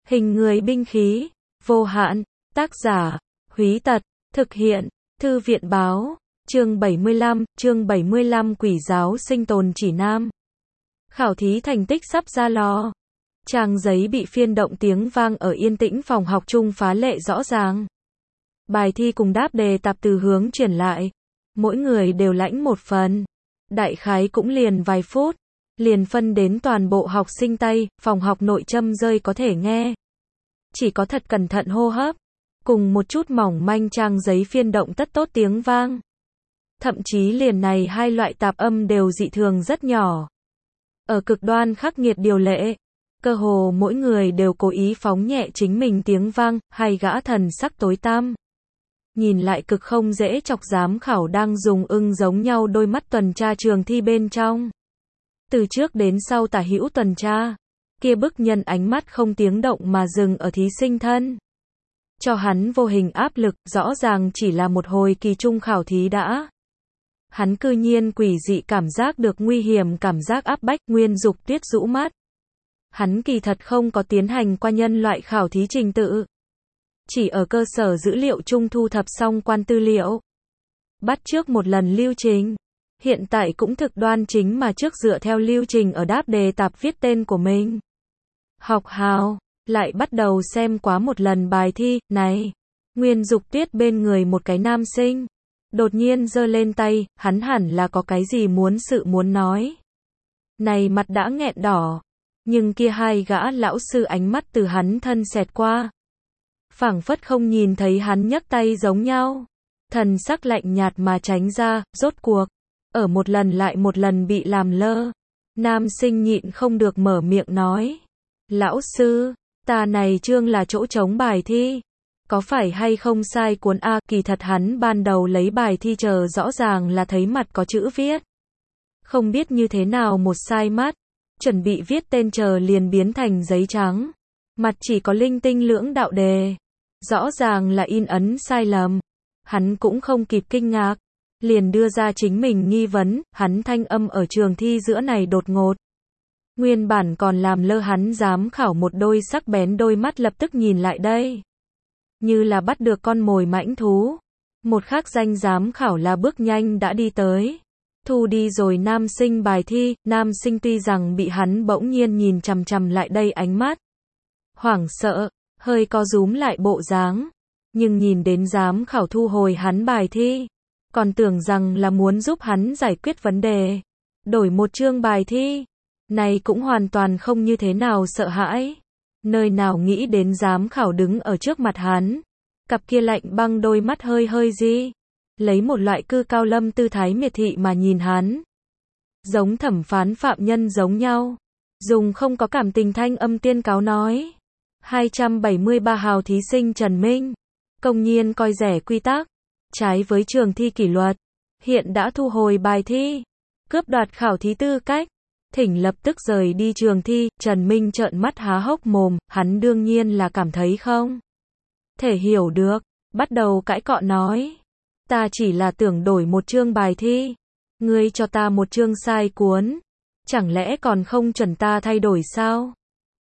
Hình người binh khí, vô hạn, tác giả, Húy Tật, thực hiện, Thư viện báo, chương 75 Quỷ giáo sinh tồn chỉ nam. Khảo thí thành tích sắp ra lò. Trang giấy bị phiên động tiếng vang ở yên tĩnh phòng học chung phá lệ rõ ràng. Bài thi cùng đáp đề tạp từ hướng chuyển lại. Mỗi người đều lãnh một phần. Đại khái cũng liền vài phút. Liền phân đến toàn bộ học sinh tay, phòng học nội châm rơi có thể nghe. Chỉ có thật cẩn thận hô hấp. Cùng một chút mỏng manh trang giấy phiên động tất tốt tiếng vang. Thậm chí liền này hai loại tạp âm đều dị thường rất nhỏ. Ở cực đoan khắc nghiệt điều lệ. Cơ hồ mỗi người đều cố ý phóng nhẹ chính mình tiếng vang, hay gã thần sắc tối tăm. Nhìn lại cực không dễ chọc giám khảo đang dùng ưng giống nhau đôi mắt tuần tra trường thi bên trong. Từ trước đến sau tả hữu tuần tra, kia bức nhân ánh mắt không tiếng động mà dừng ở thí sinh thân. Cho hắn vô hình áp lực, rõ ràng chỉ là một hồi kỳ trung khảo thí đã. Hắn cư nhiên quỷ dị cảm giác được nguy hiểm, cảm giác áp bách. Nguyên Dục Tuyết rũ mắt. Hắn kỳ thật không có tiến hành qua nhân loại khảo thí trình tự. Chỉ ở cơ sở dữ liệu chung thu thập xong quan tư liệu. Bắt trước một lần lưu trình. Hiện tại cũng thực đoan chính mà trước dựa theo lưu trình ở đáp đề tạp viết tên của mình. Học hào, lại bắt đầu xem quá một lần bài thi, này. Nguyên Dục Tuyết bên người một cái nam sinh. Đột nhiên giơ lên tay, hắn hẳn là có cái gì muốn nói. Này mặt đã nghẹn đỏ. Nhưng kia hai gã lão sư ánh mắt từ hắn thân xẹt qua. Phảng phất không nhìn thấy hắn nhấc tay giống nhau. Thần sắc lạnh nhạt mà tránh ra, rốt cuộc. Ở một lần lại một lần bị làm lơ. Nam sinh nhịn không được mở miệng nói. Lão sư, ta này chương là chỗ trống bài thi. Có phải hay không sai cuốn A? Kỳ thật hắn ban đầu lấy bài thi chờ rõ ràng là thấy mặt có chữ viết. Không biết như thế nào một sai mắt. Chuẩn bị viết tên chờ liền biến thành giấy trắng. Mặt chỉ có linh tinh lưỡng đạo đề. Rõ ràng là in ấn sai lầm. Hắn cũng không kịp kinh ngạc. Liền đưa ra chính mình nghi vấn, hắn thanh âm ở trường thi giữa này đột ngột. Nguyên bản còn làm lơ hắn giám khảo một đôi sắc bén đôi mắt lập tức nhìn lại đây. Như là bắt được con mồi mãnh thú. Một khác danh giám khảo là bước nhanh đã đi tới. Thu đi rồi nam sinh bài thi, nam sinh tuy rằng bị hắn bỗng nhiên nhìn chằm chằm lại đây ánh mắt. Hoảng sợ, hơi co rúm lại bộ dáng. Nhưng nhìn đến giám khảo thu hồi hắn bài thi. Còn tưởng rằng là muốn giúp hắn giải quyết vấn đề. Đổi một chương bài thi. Này cũng hoàn toàn không như thế nào sợ hãi. Nơi nào nghĩ đến giám khảo đứng ở trước mặt hắn. Cặp kia lạnh băng đôi mắt hơi di. Lấy một loại cư cao lâm tư thái miệt thị mà nhìn hắn. Giống thẩm phán phạm nhân giống nhau. Dùng không có cảm tình thanh âm tiên cáo nói. 273 hào thí sinh Trần Minh. Công nhiên coi rẻ quy tắc. Trái với trường thi kỷ luật. Hiện đã thu hồi bài thi. Cướp đoạt khảo thí tư cách. Thỉnh lập tức rời đi trường thi. Trần Minh trợn mắt há hốc mồm. Hắn đương nhiên là cảm thấy không thể hiểu được. Bắt đầu cãi cọ nói. Ta chỉ là tưởng đổi một chương bài thi. Ngươi cho ta một chương sai cuốn. Chẳng lẽ còn không chuẩn ta thay đổi sao?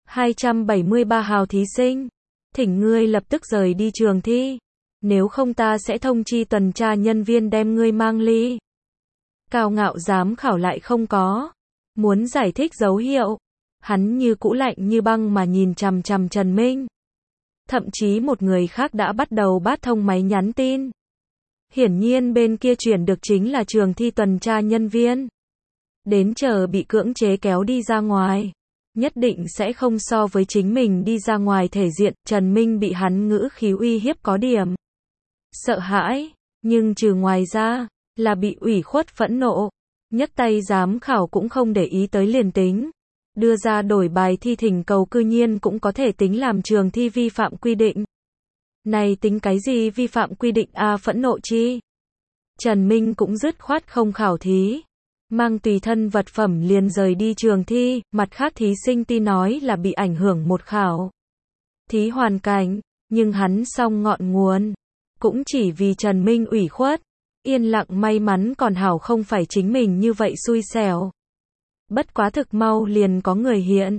273 hào thí sinh. Thỉnh ngươi lập tức rời đi trường thi. Nếu không ta sẽ thông chi tuần tra nhân viên đem ngươi mang ly. Cao ngạo giám khảo lại không có. Muốn giải thích dấu hiệu. Hắn như cũ lạnh như băng mà nhìn chằm chằm Trần Minh. Thậm chí một người khác đã bắt đầu bắt thông máy nhắn tin. Hiển nhiên bên kia chuyển được chính là trường thi tuần tra nhân viên. Đến chờ bị cưỡng chế kéo đi ra ngoài. Nhất định sẽ không so với chính mình đi ra ngoài thể diện. Trần Minh bị hắn ngữ khí uy hiếp có điểm sợ hãi. Nhưng trừ ngoài ra, là bị ủy khuất phẫn nộ. Nhấc tay giám khảo cũng không để ý tới liền tính. Đưa ra đổi bài thi thỉnh cầu cư nhiên cũng có thể tính làm trường thi vi phạm quy định. Này tính cái gì vi phạm quy định a? Phẫn nộ chi? Trần Minh cũng dứt khoát không khảo thí. Mang tùy thân vật phẩm liền rời đi trường thi. Mặt khác thí sinh tuy nói là bị ảnh hưởng một khảo thí hoàn cảnh. Nhưng hắn xong ngọn nguồn. Cũng chỉ vì Trần Minh ủy khuất. Yên lặng may mắn còn hảo không phải chính mình như vậy xui xẻo. Bất quá thực mau liền có người hiện.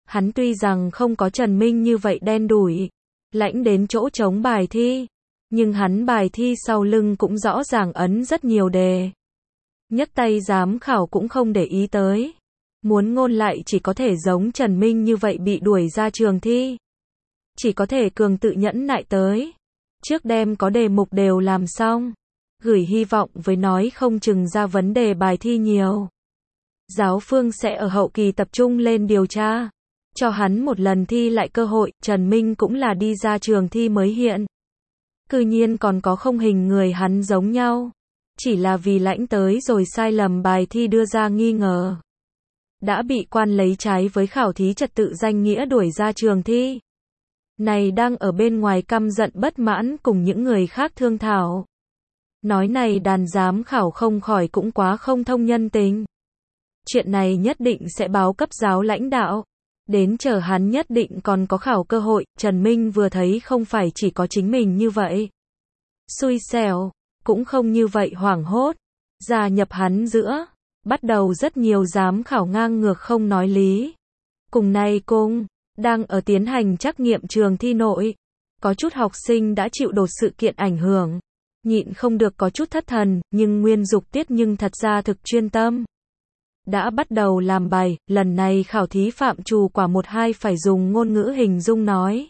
Hắn tuy rằng không có Trần Minh như vậy đen đủi, lãnh đến chỗ trống bài thi, nhưng hắn bài thi sau lưng cũng rõ ràng ấn rất nhiều đề. Nhất tay giám khảo cũng không để ý tới. Muốn ngôn lại chỉ có thể giống Trần Minh như vậy bị đuổi ra trường thi. Chỉ có thể cường tự nhẫn nại tới. Trước đêm có đề mục đều làm xong. Gửi hy vọng với nói không chừng ra vấn đề bài thi nhiều. Giáo phương sẽ ở hậu kỳ tập trung lên điều tra. Cho hắn một lần thi lại cơ hội, Trần Minh cũng là đi ra trường thi mới hiện. Cư nhiên còn có không hình người hắn giống nhau. Chỉ là vì lãnh tới rồi sai lầm bài thi đưa ra nghi ngờ. Đã bị quan lấy trái với khảo thí trật tự danh nghĩa đuổi ra trường thi. Này đang ở bên ngoài căm giận bất mãn cùng những người khác thương thảo. Nói này đàn giám khảo không khỏi cũng quá không thông nhân tình. Chuyện này nhất định sẽ báo cấp giáo lãnh đạo. Đến chờ hắn nhất định còn có khảo cơ hội, Trần Minh vừa thấy không phải chỉ có chính mình như vậy. Xui xẻo, cũng không như vậy hoảng hốt. Gia nhập hắn giữa, bắt đầu rất nhiều giám khảo ngang ngược không nói lý. Cùng nay cùng, đang ở tiến hành trắc nghiệm trường thi nội. Có chút học sinh đã chịu đột sự kiện ảnh hưởng. Nhịn không được có chút thất thần, nhưng Nguyên Dục Tiết nhưng thật ra thực chuyên tâm. Đã bắt đầu làm bài, lần này khảo thí phạm trù quả 1-2 phải dùng ngôn ngữ hình dung nói.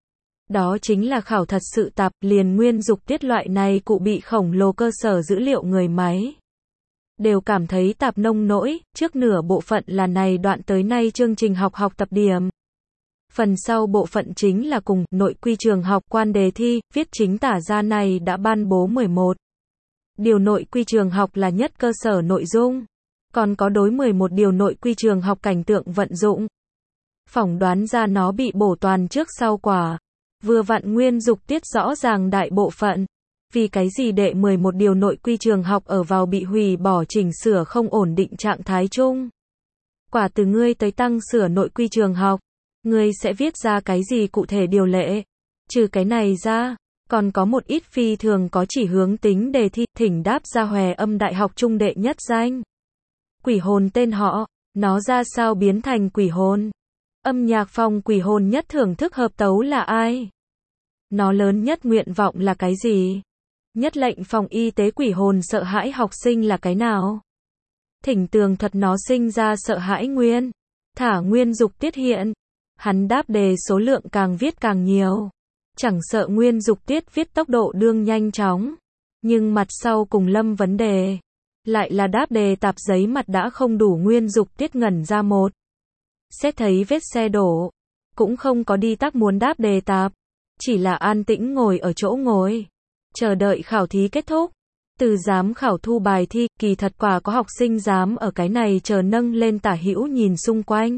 Đó chính là khảo thật sự tạp, liền Nguyên Dục Tiết loại này cụ bị khổng lồ cơ sở dữ liệu người máy. Đều cảm thấy tạp nông nỗi, trước nửa bộ phận là này đoạn tới nay chương trình học tập điểm. Phần sau bộ phận chính là cùng nội quy trường học quan đề thi, viết chính tả ra này đã ban bố 11. Điều nội quy trường học là nhất cơ sở nội dung. Còn có đối 11 điều nội quy trường học cảnh tượng vận dụng. Phỏng đoán ra nó bị bổ toàn trước sau quả. Vừa vặn Nguyên Dục Tiết rõ ràng đại bộ phận. Vì cái gì đệ 11 điều nội quy trường học ở vào bị hủy bỏ chỉnh sửa không ổn định trạng thái chung. Quả từ ngươi tới tăng sửa nội quy trường học. Ngươi sẽ viết ra cái gì cụ thể điều lệ. Trừ cái này ra, còn có một ít phi thường có chỉ hướng tính đề thi, thỉnh đáp ra Hòe Âm Đại học trung đệ nhất danh. Quỷ hồn tên họ, nó ra sao biến thành quỷ hồn? Âm nhạc phòng quỷ hồn nhất thưởng thức hợp tấu là ai? Nó lớn nhất nguyện vọng là cái gì? Nhất lệnh phòng y tế quỷ hồn sợ hãi học sinh là cái nào? Thỉnh tường thuật nó sinh ra sợ hãi nguyên. Thả Nguyên Dục Tiết hiện. Hắn đáp đề số lượng càng viết càng nhiều. Chẳng sợ Nguyên Dục Tiết viết tốc độ đương nhanh chóng. Nhưng mặt sau cùng lâm vấn đề. Lại là đáp đề tạp giấy mặt đã không đủ Nguyên Dục Tiết ngẩn ra một. Xét thấy vết xe đổ. Cũng không có đi tác muốn đáp đề tạp. Chỉ là an tĩnh ngồi ở chỗ ngồi. Chờ đợi khảo thí kết thúc. Từ giám khảo thu bài thi, kỳ thật quả có học sinh dám ở cái này chờ nâng lên tả hữu nhìn xung quanh.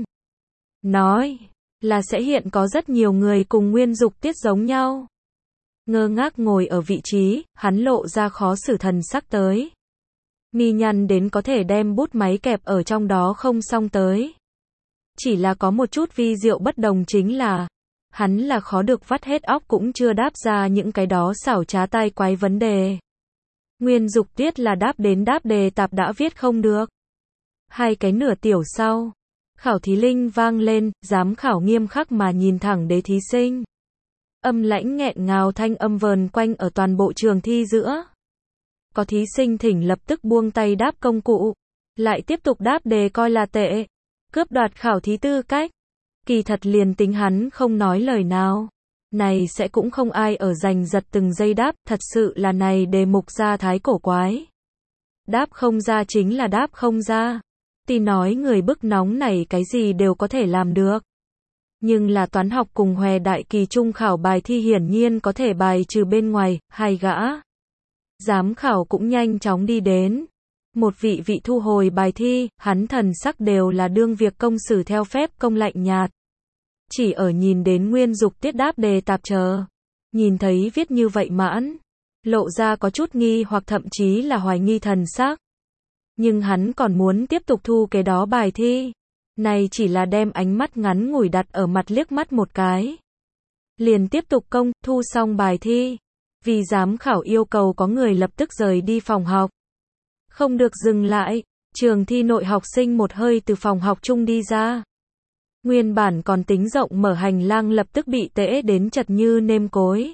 Nói là sẽ hiện có rất nhiều người cùng Nguyên Dục Tiết giống nhau. Ngơ ngác ngồi ở vị trí, hắn lộ ra khó xử thần sắc tới. Mi nhăn đến có thể đem bút máy kẹp ở trong đó không xong tới. Chỉ là có một chút vi diệu bất đồng chính là, hắn là khó được vắt hết óc cũng chưa đáp ra những cái đó xảo trá tai quái vấn đề. Nguyên Dục Tiết là đáp đến đáp đề tạp đã viết không được. Hai cái nửa tiểu sau. Khảo thí linh vang lên, giám khảo nghiêm khắc mà nhìn thẳng đế thí sinh. Âm lãnh nghẹn ngào thanh âm vờn quanh ở toàn bộ trường thi giữa. Có thí sinh thỉnh lập tức buông tay đáp công cụ. Lại tiếp tục đáp đề coi là tệ. Cướp đoạt khảo thí tư cách. Kỳ thật liền tính hắn không nói lời nào. Này sẽ cũng không ai ở giành giật từng giây đáp, thật sự là này đề mục ra thái cổ quái. Đáp không ra chính là đáp không ra. Tí nói người bức nóng này cái gì đều có thể làm được. Nhưng là toán học cùng Hòe đại kỳ trung khảo bài thi hiển nhiên có thể bài trừ bên ngoài, hai gã. Giám khảo cũng nhanh chóng đi đến. Một vị thu hồi bài thi, hắn thần sắc đều là đương việc công xử theo phép công lạnh nhạt. Chỉ ở nhìn đến Nguyên Dục Tiết đáp đề tạp chờ. Nhìn thấy viết như vậy mãn. Lộ ra có chút nghi hoặc thậm chí là hoài nghi thần sắc. Nhưng hắn còn muốn tiếp tục thu cái đó bài thi. Này chỉ là đem ánh mắt ngắn ngủi đặt ở mặt liếc mắt một cái. Liền tiếp tục thu xong bài thi. Vì giám khảo yêu cầu có người lập tức rời đi phòng học. Không được dừng lại. Trường thi nội học sinh một hơi từ phòng học chung đi ra. Nguyên bản còn tính rộng mở hành lang lập tức bị tễ đến chật như nêm cối.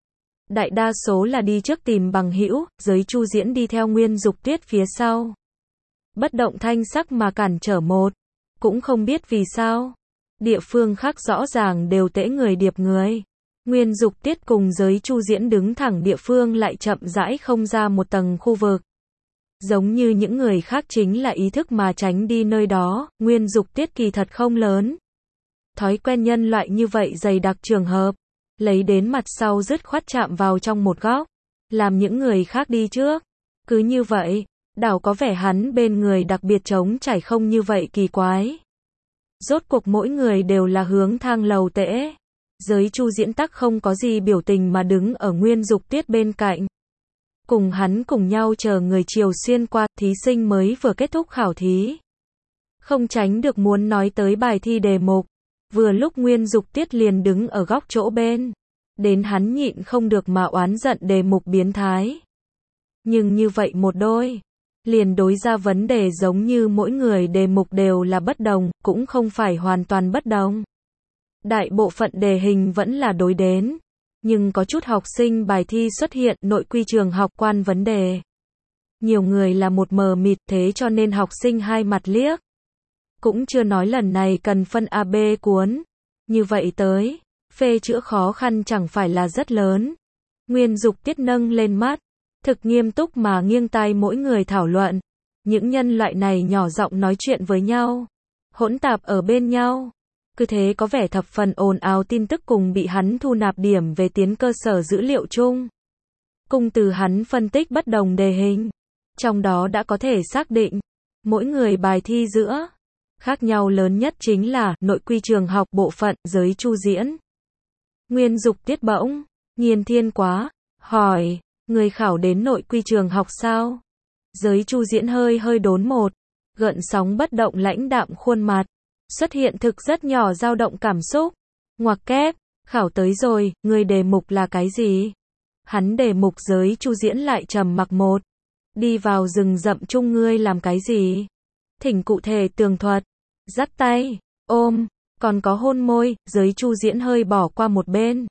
Đại đa số là đi trước tìm bằng hữu, giới Chu Diễn đi theo Nguyên Dục Tuyết phía sau. Bất động thanh sắc mà cản trở một. Cũng không biết vì sao. Địa phương khác rõ ràng đều tễ người điệp người. Nguyên Dục Tiết cùng giới Chu Diễn đứng thẳng địa phương lại chậm rãi không ra một tầng khu vực. Giống như những người khác chính là ý thức mà tránh đi nơi đó, Nguyên Dục Tiết kỳ thật không lớn. Thói quen nhân loại như vậy dày đặc trường hợp, lấy đến mặt sau dứt khoát chạm vào trong một góc, làm những người khác đi trước. Cứ như vậy, đảo có vẻ hắn bên người đặc biệt trống trải không như vậy kỳ quái. Rốt cuộc mỗi người đều là hướng thang lầu tễ. Giới Chu Diễn tắc không có gì biểu tình mà đứng ở Nguyên Dục Tiết bên cạnh. Cùng hắn cùng nhau chờ người chiều xuyên qua, thí sinh mới vừa kết thúc khảo thí. Không tránh được muốn nói tới bài thi đề mục. Vừa lúc Nguyên Dục Tiết liền đứng ở góc chỗ bên. Đến hắn nhịn không được mà oán giận đề mục biến thái. Nhưng như vậy một đôi. Liền đối ra vấn đề giống như mỗi người đề mục đều là bất đồng, cũng không phải hoàn toàn bất đồng. Đại bộ phận đề hình vẫn là đối đến. Nhưng có chút học sinh bài thi xuất hiện nội quy trường học quan vấn đề. Nhiều người là một mờ mịt thế cho nên học sinh hai mặt liếc. Cũng chưa nói lần này cần phân AB cuốn. Như vậy tới, phê chữa khó khăn chẳng phải là rất lớn. Nguyên Dục Tiết nâng lên mắt, thực nghiêm túc mà nghiêng tai mỗi người thảo luận. Những nhân loại này nhỏ giọng nói chuyện với nhau, hỗn tạp ở bên nhau. Cứ thế có vẻ thập phần ồn ào tin tức cùng bị hắn thu nạp điểm về tiến cơ sở dữ liệu chung. Cùng từ hắn phân tích bất đồng đề hình. Trong đó đã có thể xác định, mỗi người bài thi giữa. Khác nhau lớn nhất chính là nội quy trường học bộ phận giới Chu Diễn. Nguyên Dục Tiết bỗng nhiên thiên quá, hỏi, người khảo đến nội quy trường học sao? Giới Chu Diễn hơi đốn một, gợn sóng bất động lãnh đạm khuôn mặt, xuất hiện thực rất nhỏ dao động cảm xúc. Ngoặc kép, khảo tới rồi, người đề mục là cái gì? Hắn đề mục giới Chu Diễn lại trầm mặc một. Đi vào rừng rậm chung ngươi làm cái gì? Thỉnh cụ thể tường thuật. Dắt tay, ôm, còn có hôn môi, giới Chu Diễn hơi bỏ qua một bên.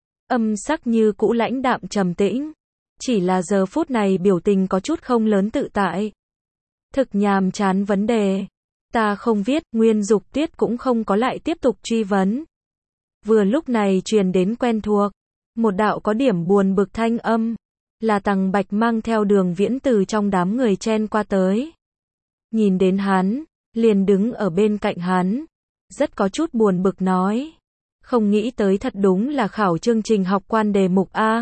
Âm sắc như cũ lãnh đạm trầm tĩnh. Chỉ là giờ phút này biểu tình có chút không lớn tự tại. Thực nhàm chán vấn đề. Ta không viết, Nguyên Dục Tiết cũng không có lại tiếp tục truy vấn. Vừa lúc này truyền đến quen thuộc. Một đạo có điểm buồn bực thanh âm. Là Tằng Bạch mang theo Đường Viễn từ trong đám người chen qua tới. Nhìn đến hắn, liền đứng ở bên cạnh hắn. Rất có chút buồn bực nói. Không nghĩ tới thật đúng là khảo chương trình học quan đề mục A.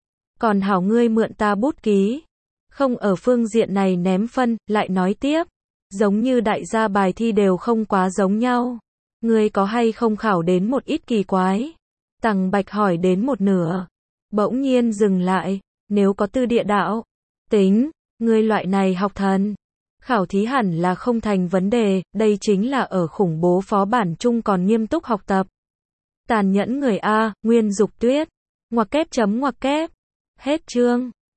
Còn hảo ngươi mượn ta bút ký. Không ở phương diện này ném phân, lại nói tiếp. Giống như đại gia bài thi đều không quá giống nhau. Ngươi có hay không khảo đến một ít kỳ quái? Tằng Bạch hỏi đến một nửa. Bỗng nhiên dừng lại. Nếu có tư địa đạo. Tính, ngươi loại này học thần. Khảo thí hẳn là không thành vấn đề, đây chính là ở khủng bố phó bản chung còn nghiêm túc học tập. Tàn nhẫn người A, Nguyên Dục Tuyết. Ngoặc kép chấm ngoặc kép. Hết chương.